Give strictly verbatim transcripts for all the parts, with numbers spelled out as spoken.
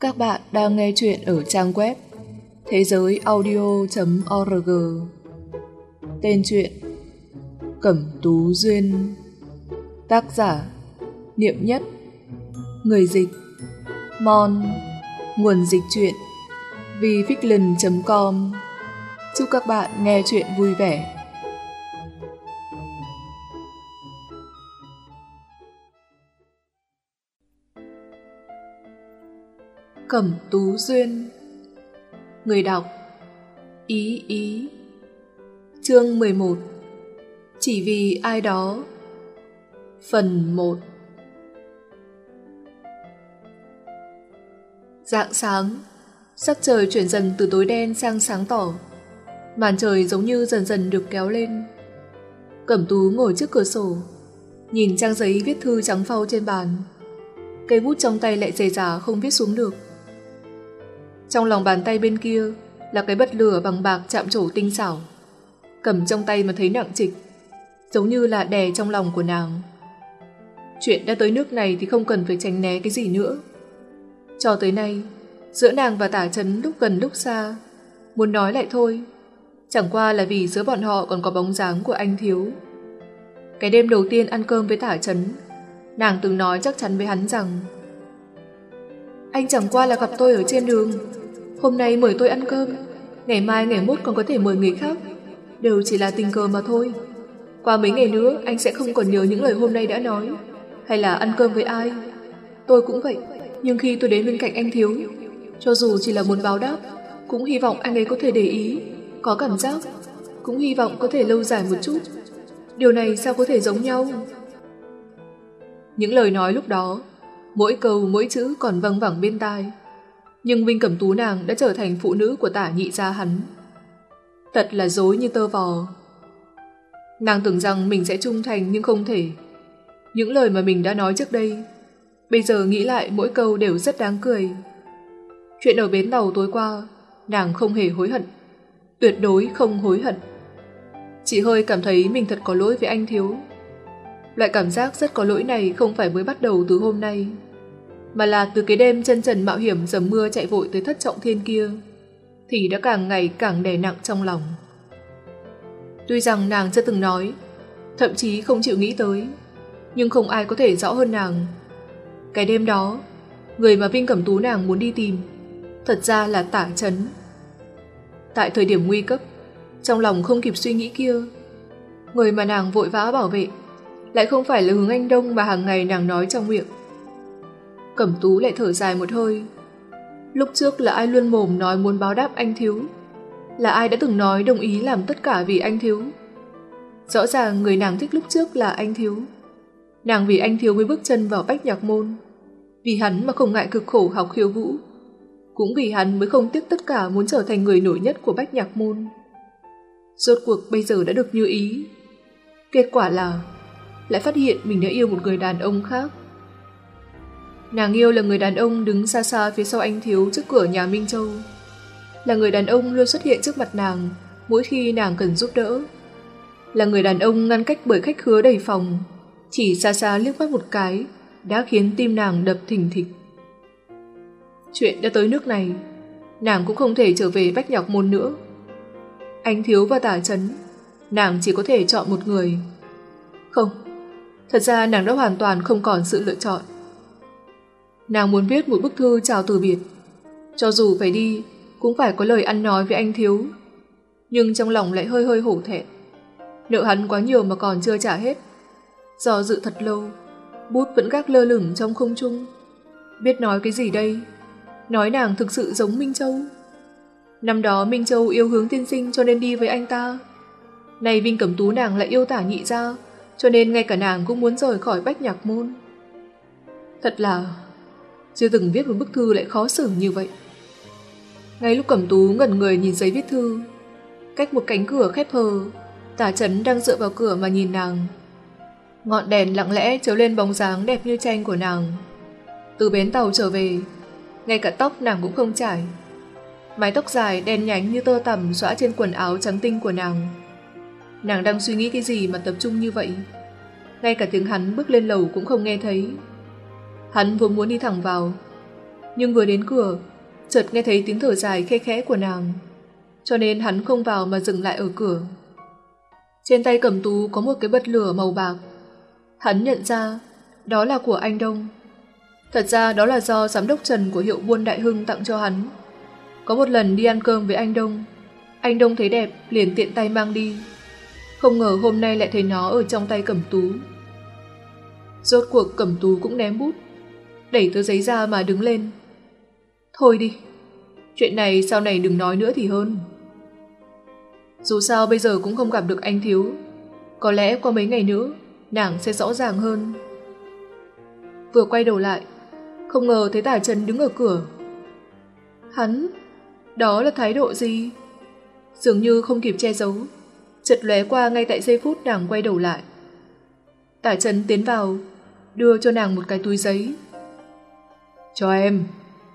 Các bạn đang nghe chuyện ở trang web thế giới audio chấm org. Tên truyện Cẩm Tú Duyên. Tác giả Niệm Nhất. Người dịch Mon. Nguồn dịch truyện vifiction chấm com. Chúc các bạn nghe chuyện vui vẻ. Cẩm Tú Duyên. Người đọc Ý Ý. Chương mười một. Chỉ vì ai đó. Phần một. Rạng sáng, sắc trời chuyển dần từ tối đen sang sáng tỏ. Màn trời giống như dần dần được kéo lên. Cẩm Tú ngồi trước cửa sổ, nhìn trang giấy viết thư trắng phau trên bàn. Cây bút trong tay lại dề dả không viết xuống được. Trong lòng bàn tay bên kia là cái bật lửa bằng bạc chạm trổ tinh xảo. Cầm trong tay mà thấy nặng trịch, giống như là đè trong lòng của nàng. Chuyện đã tới nước này thì không cần phải tránh né cái gì nữa. Cho tới nay, giữa nàng và Tả Chấn lúc gần lúc xa, muốn nói lại thôi, chẳng qua là vì giữa bọn họ còn có bóng dáng của anh Thiếu. Cái đêm đầu tiên ăn cơm với Tả Chấn, nàng từng nói chắc chắn với hắn rằng: anh chẳng qua là gặp tôi ở trên đường, hôm nay mời tôi ăn cơm, ngày mai ngày mốt còn có thể mời người khác, đều chỉ là tình cờ mà thôi. Qua mấy ngày nữa anh sẽ không còn nhớ những lời hôm nay đã nói, hay là ăn cơm với ai. Tôi cũng vậy, nhưng khi tôi đến bên cạnh anh Thiếu, cho dù chỉ là muốn báo đáp, cũng hy vọng anh ấy có thể để ý, có cảm giác, cũng hy vọng có thể lâu dài một chút. Điều này sao có thể giống nhau? Những lời nói lúc đó, mỗi câu mỗi chữ còn văng vẳng bên tai, nhưng Vinh Cẩm Tú nàng đã trở thành phụ nữ của Tả nhị gia hắn. Thật là dối như tơ vò. Nàng tưởng rằng mình sẽ trung thành nhưng không thể. Những lời mà mình đã nói trước đây, bây giờ nghĩ lại mỗi câu đều rất đáng cười. Chuyện ở bến tàu tối qua, nàng không hề hối hận, tuyệt đối không hối hận. Chỉ hơi cảm thấy mình thật có lỗi với anh Thiếu. Loại cảm giác rất có lỗi này không phải mới bắt đầu từ hôm nay, mà là từ cái đêm chân trần mạo hiểm dầm mưa chạy vội tới Thất Trọng Thiên kia, thì đã càng ngày càng đè nặng trong lòng. Tuy rằng nàng chưa từng nói, thậm chí không chịu nghĩ tới, nhưng không ai có thể rõ hơn nàng. Cái đêm đó, người mà Vinh Cẩm Tú nàng muốn đi tìm thật ra là Tả Chấn. Tại thời điểm nguy cấp, trong lòng không kịp suy nghĩ kia, người mà nàng vội vã bảo vệ lại không phải là Hướng Anh Đông mà hàng ngày nàng nói trong miệng. Cẩm Tú lại thở dài một hơi. Lúc trước là ai luôn mồm nói muốn báo đáp anh Thiếu? Là ai đã từng nói đồng ý làm tất cả vì anh Thiếu? Rõ ràng người nàng thích lúc trước là anh Thiếu. Nàng vì anh Thiếu mới bước chân vào Bách Nhạc Môn, vì hắn mà không ngại cực khổ học khiêu vũ, cũng vì hắn mới không tiếc tất cả muốn trở thành người nổi nhất của Bách Nhạc Môn. Rốt cuộc bây giờ đã được như ý. Kết quả là lại phát hiện mình đã yêu một người đàn ông khác. Nàng yêu là người đàn ông đứng xa xa phía sau anh Thiếu trước cửa nhà Minh Châu, là người đàn ông luôn xuất hiện trước mặt nàng mỗi khi nàng cần giúp đỡ, là người đàn ông ngăn cách bởi khách khứa đầy phòng, chỉ xa xa liếc mắt một cái đã khiến tim nàng đập thình thịch. Chuyện đã tới nước này, nàng cũng không thể trở về Bách Nhạc Môn nữa. Anh Thiếu và Tả Chấn, nàng chỉ có thể chọn một người. Không, thật ra nàng đã hoàn toàn không còn sự lựa chọn. Nàng muốn viết một bức thư chào từ biệt, cho dù phải đi cũng phải có lời ăn nói với anh Thiếu, nhưng trong lòng lại hơi hơi hổ thẹn. Nợ hắn quá nhiều mà còn chưa trả hết. Do dự thật lâu, bút vẫn gác lơ lửng trong không trung. Biết nói cái gì đây? Nói nàng thực sự giống Minh Châu. Năm đó Minh Châu yêu Hướng tiên sinh cho nên đi với anh ta. Này Vinh Cẩm Tú nàng lại yêu Tả nhị gia, cho nên ngay cả nàng cũng muốn rời khỏi Bách Nhạc Môn. Thật là chưa từng viết một bức thư lại khó xử như vậy. Ngay lúc Cẩm Tú ngẩn người nhìn giấy viết thư, cách một cánh cửa khép hờ, Tả Chấn đang dựa vào cửa mà nhìn nàng. Ngọn đèn lặng lẽ chiếu lên bóng dáng đẹp như tranh của nàng. Từ bến tàu trở về, ngay cả tóc nàng cũng không chải. Mái tóc dài đen nhánh như tơ tằm xõa trên quần áo trắng tinh của nàng. Nàng đang suy nghĩ cái gì mà tập trung như vậy? Ngay cả tiếng hắn bước lên lầu cũng không nghe thấy. Hắn vốn muốn đi thẳng vào, Nhưng vừa đến cửa, chợt nghe thấy tiếng thở dài khe khẽ của nàng, cho nên hắn không vào mà dừng lại ở cửa. Trên tay Cẩm Tú có một cái bật lửa màu bạc. Hắn nhận ra đó là của anh Đông. Thật ra đó là do giám đốc Trần của hiệu buôn Đại Hưng tặng cho hắn. Có một lần đi ăn cơm với anh Đông, anh Đông thấy đẹp liền tiện tay mang đi. Không ngờ hôm nay lại thấy nó ở trong tay Cẩm Tú. Rốt cuộc Cẩm Tú cũng ném bút, đẩy tờ giấy ra mà đứng lên. Thôi đi, chuyện này sau này đừng nói nữa thì hơn. Dù sao bây giờ cũng không gặp được anh Thiếu, có lẽ qua mấy ngày nữa nàng sẽ rõ ràng hơn. Vừa quay đầu lại, không ngờ thấy Tả Trấn đứng ở cửa. Hắn, đó là thái độ gì? Dường như không kịp che giấu, chợt lóe qua ngay tại giây phút nàng quay đầu lại. Tả Trấn tiến vào, đưa cho nàng một cái túi giấy. Cho em.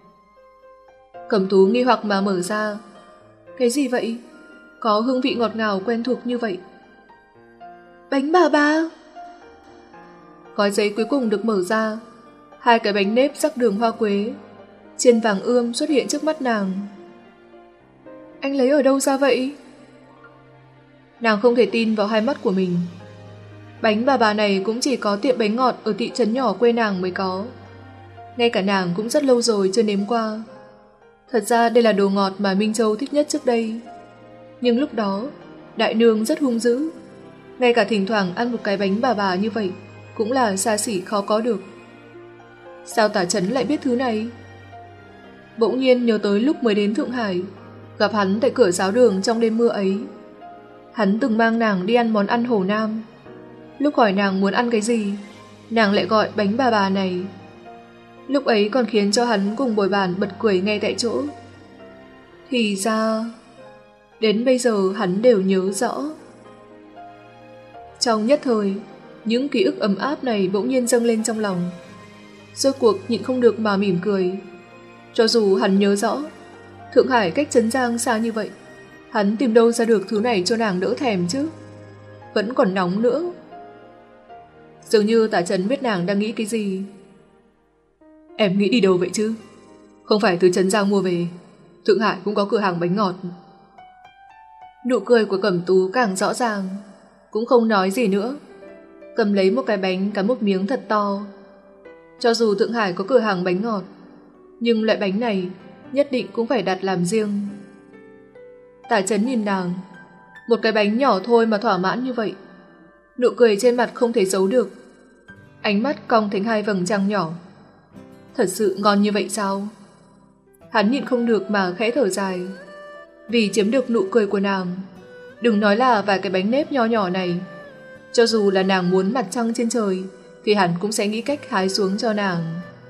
Cẩm Tú nghi hoặc mà mở ra. Cái gì vậy? Có hương vị ngọt ngào quen thuộc như vậy. Bánh bà ba. Gói giấy cuối cùng được mở ra. Hai cái bánh nếp rắc đường hoa quế, chiên vàng ươm xuất hiện trước mắt nàng. Anh lấy ở đâu ra vậy? Nàng không thể tin vào hai mắt của mình. Bánh bà bà này cũng chỉ có tiệm bánh ngọt ở thị trấn nhỏ quê nàng mới có. Ngay cả nàng cũng rất lâu rồi chưa nếm qua. Thật ra đây là đồ ngọt mà Minh Châu thích nhất trước đây. Nhưng lúc đó, đại nương rất hung dữ. Ngay cả thỉnh thoảng ăn một cái bánh bà bà như vậy cũng là xa xỉ khó có được. Sao Tả Trấn lại biết thứ này? Bỗng nhiên nhớ tới lúc mới đến Thượng Hải, gặp hắn tại cửa giáo đường trong đêm mưa ấy. Hắn từng mang nàng đi ăn món ăn Hồ Nam. Lúc hỏi nàng muốn ăn cái gì, nàng lại gọi bánh bà bà này. Lúc ấy còn khiến cho hắn cùng bồi bàn bật cười ngay tại chỗ. Thì ra, đến bây giờ hắn đều nhớ rõ. Trong nhất thời, những ký ức ấm áp này bỗng nhiên dâng lên trong lòng. Rốt cuộc nhịn không được mà mỉm cười. Cho dù hắn nhớ rõ Thượng Hải cách Trấn Giang xa như vậy, hắn tìm đâu ra được thứ này cho nàng đỡ thèm chứ. Vẫn còn nóng nữa. Dường như Tả Trấn biết nàng đang nghĩ cái gì. Em nghĩ đi đâu vậy chứ? Không phải từ Trấn Giang mua về, Thượng Hải cũng có cửa hàng bánh ngọt. Nụ cười của Cẩm Tú càng rõ ràng, cũng không nói gì nữa, cầm lấy một cái bánh cắn một miếng thật to. Cho dù Thượng Hải có cửa hàng bánh ngọt, nhưng loại bánh này nhất định cũng phải đặt làm riêng. Tả Trấn nhìn nàng, một cái bánh nhỏ thôi mà thỏa mãn như vậy. Nụ cười trên mặt không thể giấu được, ánh mắt cong thành hai vầng trăng nhỏ. Thật sự ngon như vậy sao? Hắn nhịn không được mà khẽ thở dài. Vì chiếm được nụ cười của nàng, đừng nói là vài cái bánh nếp nho nhỏ này, cho dù là nàng muốn mặt trăng trên trời thì hắn cũng sẽ nghĩ cách hái xuống cho nàng.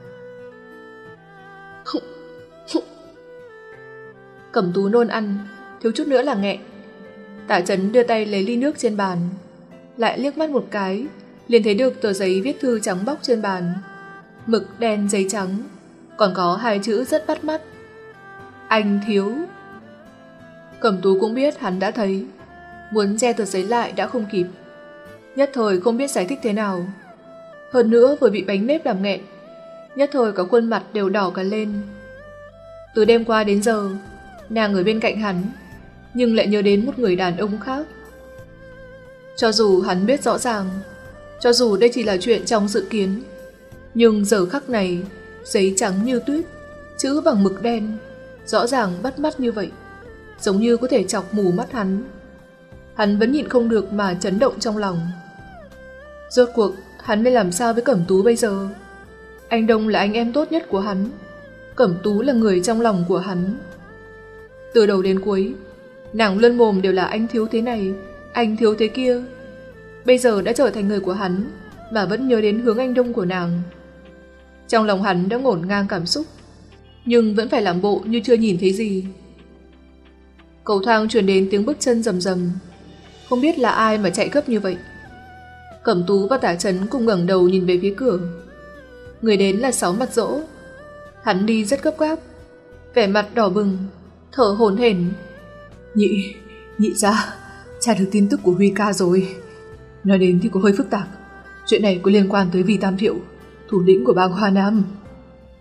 Cẩm Tú nôn ăn, thiếu chút nữa là nghẹn. Tả Trấn đưa tay lấy ly nước trên bàn, lại liếc mắt một cái, liền thấy được tờ giấy viết thư trắng bóc trên bàn, mực đen giấy trắng, còn có hai chữ rất bắt mắt: Anh Thiếu. Cẩm Tú cũng biết hắn đã thấy, muốn che tờ giấy lại đã không kịp, nhất thời không biết giải thích thế nào. Hơn nữa vừa bị bánh nếp làm nghẹn, nhất thời có khuôn mặt đều đỏ cả lên. Từ đêm qua đến giờ, nàng ở bên cạnh hắn, nhưng lại nhớ đến một người đàn ông khác. Cho dù hắn biết rõ ràng, cho dù đây chỉ là chuyện trong dự kiến, nhưng giờ khắc này, giấy trắng như tuyết, chữ bằng mực đen, rõ ràng bắt mắt như vậy, giống như có thể chọc mù mắt hắn. Hắn vẫn nhịn không được mà chấn động trong lòng. Rốt cuộc, hắn nên làm sao với Cẩm Tú bây giờ? Anh Đông là anh em tốt nhất của hắn, Cẩm Tú là người trong lòng của hắn. Từ đầu đến cuối, nàng luôn mồm đều là anh thiếu thế này, anh thiếu thế kia. Bây giờ đã trở thành người của hắn, mà vẫn nhớ đến hướng anh Đông của nàng. Trong lòng hắn đã ngổn ngang cảm xúc, nhưng vẫn phải làm bộ như chưa nhìn thấy gì. Cầu thang truyền đến tiếng bước chân rầm rầm, không biết là ai mà chạy gấp như vậy. Cẩm Tú và Tả Trấn cùng ngẩng đầu nhìn về phía cửa. Người đến là Sáu Mặt Dỗ. Hắn đi rất gấp gáp, vẻ mặt đỏ bừng, thở hổn hển. Nhị, nhị gia, tra được tin tức của Huy ca rồi. Nói đến thì có hơi phức tạp. Chuyện này có liên quan tới Vi Tam Thiệu, thủ lĩnh của bang Hoa Nam.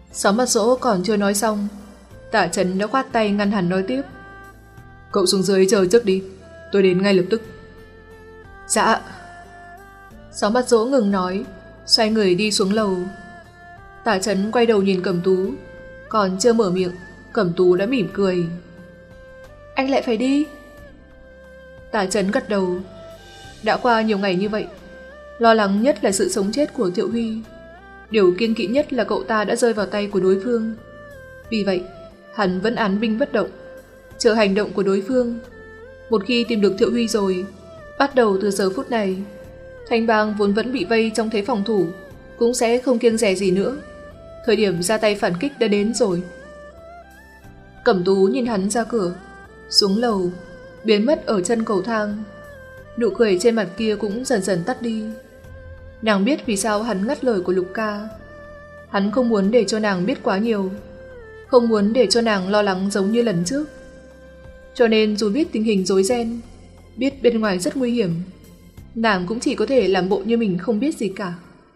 Sáu Mặt Dỗ còn chưa nói xong, Tả Trấn đã khoát tay ngăn hắn nói tiếp. Cậu xuống dưới chờ trước đi, tôi đến ngay lập tức. Dạ. Sáu Mặt Dỗ ngừng nói, xoay người đi xuống lầu. Tả Trấn quay đầu nhìn Cẩm Tú, còn chưa mở miệng, Cẩm Tú đã mỉm cười. Anh lại phải đi? Tả Trấn gật đầu. Đã qua nhiều ngày như vậy, lo lắng nhất là sự sống chết của Thiệu Huy. Điều kiêng kỵ nhất là cậu ta đã rơi vào tay của đối phương. Vì vậy, hắn vẫn án binh bất động, chờ hành động của đối phương. Một khi tìm được Thiệu Huy rồi, bắt đầu từ giờ phút này, Thanh Bang vốn vẫn bị vây trong thế phòng thủ cũng sẽ không kiêng dè gì nữa. Thời điểm ra tay phản kích đã đến rồi. Cẩm Tú nhìn hắn ra cửa, xuống lầu, biến mất ở chân cầu thang. Nụ cười trên mặt kia cũng dần dần tắt đi. Nàng biết vì sao hắn ngắt lời của Lục Ca. Hắn không muốn để cho nàng biết quá nhiều, không muốn để cho nàng lo lắng giống như lần trước. Cho nên dù biết tình hình rối ren, biết bên ngoài rất nguy hiểm, nàng cũng chỉ có thể làm bộ như mình không biết gì cả.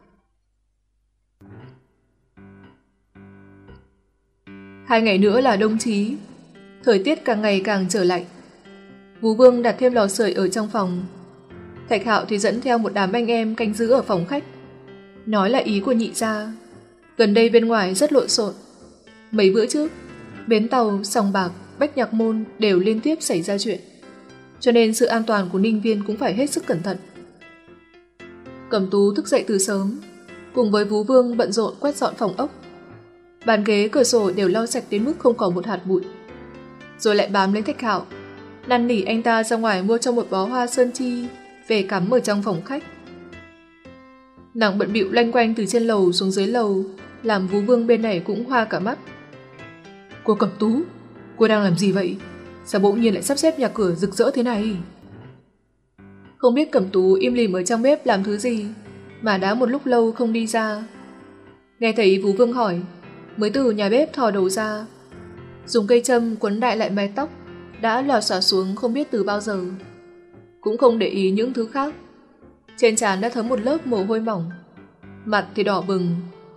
Hai ngày nữa là đông chí, thời tiết càng ngày càng trở lạnh. Vú Vương đặt thêm lò sưởi ở trong phòng. Thạch Hạo thì dẫn theo một đám anh em canh giữ ở phòng khách. Nói là ý của nhị gia. Gần đây bên ngoài rất lộn xộn. Mấy bữa trước, bến tàu, sòng bạc, Bách Nhạc Môn đều liên tiếp xảy ra chuyện. Cho nên sự an toàn của Ninh Viên cũng phải hết sức cẩn thận. Cẩm Tú thức dậy từ sớm, cùng với Vú Vương bận rộn quét dọn phòng ốc. Bàn ghế, cửa sổ đều lau sạch đến mức không còn một hạt bụi. Rồi lại bám lấy Thạch Hạo, năn nỉ anh ta ra ngoài mua cho một bó hoa sơn chi về cắm ở trong phòng khách. Nàng bận bịu loanh quanh từ trên lầu xuống dưới lầu, làm Vú Vương bên này cũng hoa cả mắt. Cô Cẩm Tú, cô đang làm gì vậy? Sao bỗng nhiên lại sắp xếp nhà cửa rực rỡ thế này? Không biết Cẩm Tú im lìm ở trong bếp làm thứ gì mà đã một lúc lâu không đi ra. Nghe thấy Vú Vương hỏi, mới từ nhà bếp thò đầu ra, dùng cây châm quấn đại lại mái tóc đã lòa xòa xuống không biết từ bao giờ. Cũng không để ý những thứ khác. Trên trán đã thấm một lớp mồ hôi mỏng, mặt thì đỏ bừng.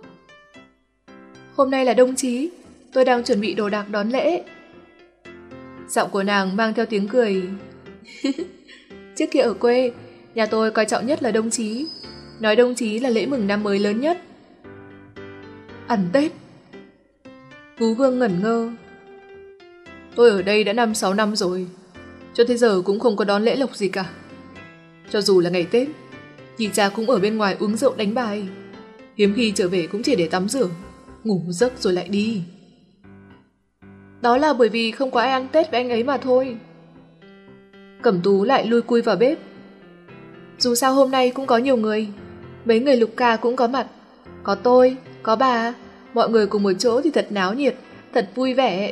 Hôm nay là đông chí, tôi đang chuẩn bị đồ đạc đón lễ. Giọng của nàng mang theo tiếng cười. Trước kia ở quê, nhà tôi coi trọng nhất là đông chí. Nói đông chí là lễ mừng năm mới lớn nhất. Ăn Tết. Vú Vương ngẩn ngơ. Tôi ở đây đã năm sáu năm rồi, cho tới giờ cũng không có đón lễ lộc gì cả. Cho dù là ngày Tết, nhị cha cũng ở bên ngoài uống rượu đánh bài. Hiếm khi trở về cũng chỉ để tắm rửa, ngủ một giấc rồi lại đi. Đó là bởi vì không có ai ăn Tết với anh ấy mà thôi. Cẩm Tú lại lui cui vào bếp. Dù sao hôm nay cũng có nhiều người, mấy người Lục Ca cũng có mặt. Có tôi, có bà, mọi người cùng một chỗ thì thật náo nhiệt, thật vui vẻ.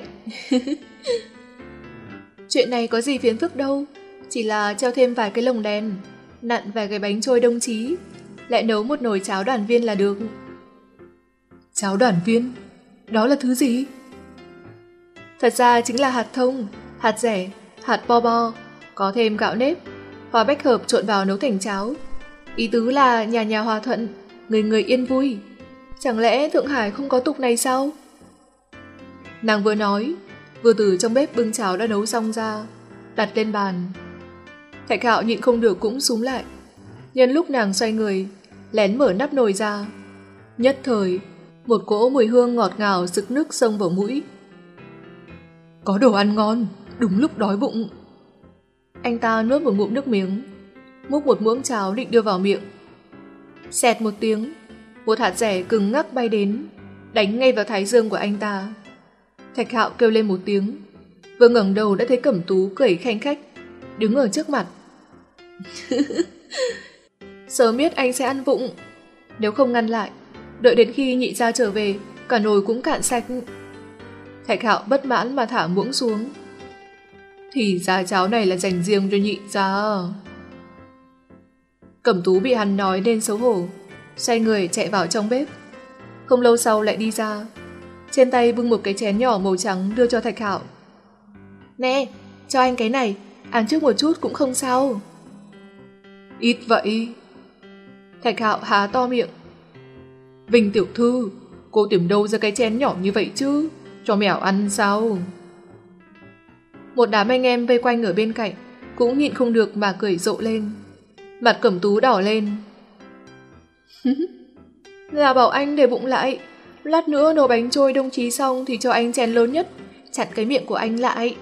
Chuyện này có gì phiền phức đâu, chỉ là treo thêm vài cái lồng đèn, nặn vài cái bánh trôi đông chí, lại nấu một nồi cháo đoàn viên là được. Cháo đoàn viên? Đó là thứ gì? Thật ra chính là hạt thông, hạt dẻ, hạt bo bo, có thêm gạo nếp, hoa bách hợp trộn vào nấu thành cháo. Ý tứ là nhà nhà hòa thuận, người người yên vui. Chẳng lẽ Thượng Hải không có tục này sao? Nàng vừa nói, vừa từ trong bếp bưng cháo đã nấu xong ra, đặt lên bàn. Thạch Hạo nhịn không được cũng súm lại. Nhân lúc nàng xoay người, lén mở nắp nồi ra. Nhất thời, một cỗ mùi hương ngọt ngào sực nức xông vào mũi. Có đồ ăn ngon, đúng lúc đói bụng. Anh ta nuốt một ngụm nước miếng, múc một muỗng cháo định đưa vào miệng. Xẹt một tiếng, một hạt dẻ cứng ngắc bay đến, đánh ngay vào thái dương của anh ta. Thạch Hạo kêu lên một tiếng, vừa ngẩng đầu đã thấy Cẩm Tú cười khanh khách, đứng ở trước mặt. Sớm biết anh sẽ ăn vụng, nếu không ngăn lại, đợi đến khi nhị gia trở về, cả nồi cũng cạn sạch. Thạch Hạo bất mãn mà thả muỗng xuống. Thì ra cháo này là dành riêng cho nhị gia. Cẩm Tú bị hắn nói nên xấu hổ, xoay người chạy vào trong bếp. Không lâu sau lại đi ra, trên tay bưng một cái chén nhỏ màu trắng đưa cho Thạch Hạo. Nè, cho anh cái này, ăn trước một chút cũng không sao. Ít vậy. Thạch Hạo há to miệng. Vinh tiểu thư, Cô tìm đâu ra cái chén nhỏ như vậy chứ? Cho mèo ăn sao? Một đám anh em vây quanh ở bên cạnh cũng nhịn không được mà cười rộ lên. Mặt Cẩm Tú đỏ lên. Là bảo anh để bụng lại. Lát nữa nấu bánh trôi đồng chí xong thì cho anh chén lớn nhất, chặn cái miệng của anh lại.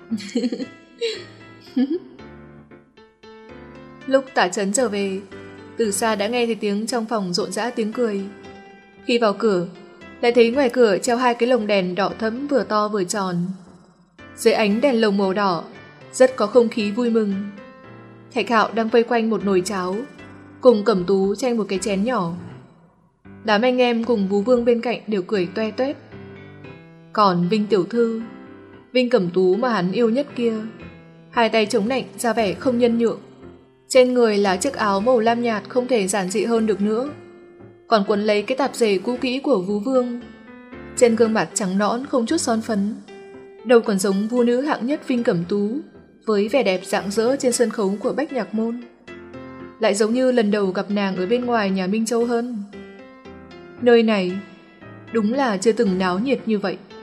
Lúc Tả Chấn trở về, từ xa đã nghe thấy tiếng trong phòng rộn rã tiếng cười. Khi vào cửa, lại thấy ngoài cửa treo hai cái lồng đèn đỏ thẫm vừa to vừa tròn. Dưới ánh đèn lồng màu đỏ, rất có không khí vui mừng. Thạch Hạo đang vây quanh một nồi cháo, cùng Cẩm Tú tranh một cái chén nhỏ. Đám anh em cùng Vú Vương bên cạnh đều cười toe toét. Còn Vinh tiểu thư, Vinh Cẩm Tú mà hắn yêu nhất kia, hai tay chống nạnh ra vẻ không nhân nhượng. Trên người là chiếc áo màu lam nhạt không thể giản dị hơn được nữa, còn quấn lấy cái tạp dề cũ kỹ của Vú Vương. Trên gương mặt trắng nõn không chút son phấn, đâu còn giống vua nữ hạng nhất Vinh Cẩm Tú với vẻ đẹp rạng rỡ trên sân khấu của Bách Nhạc Môn. Lại giống như lần đầu gặp nàng ở bên ngoài nhà Minh Châu hơn. Nơi này đúng là chưa từng náo nhiệt như vậy.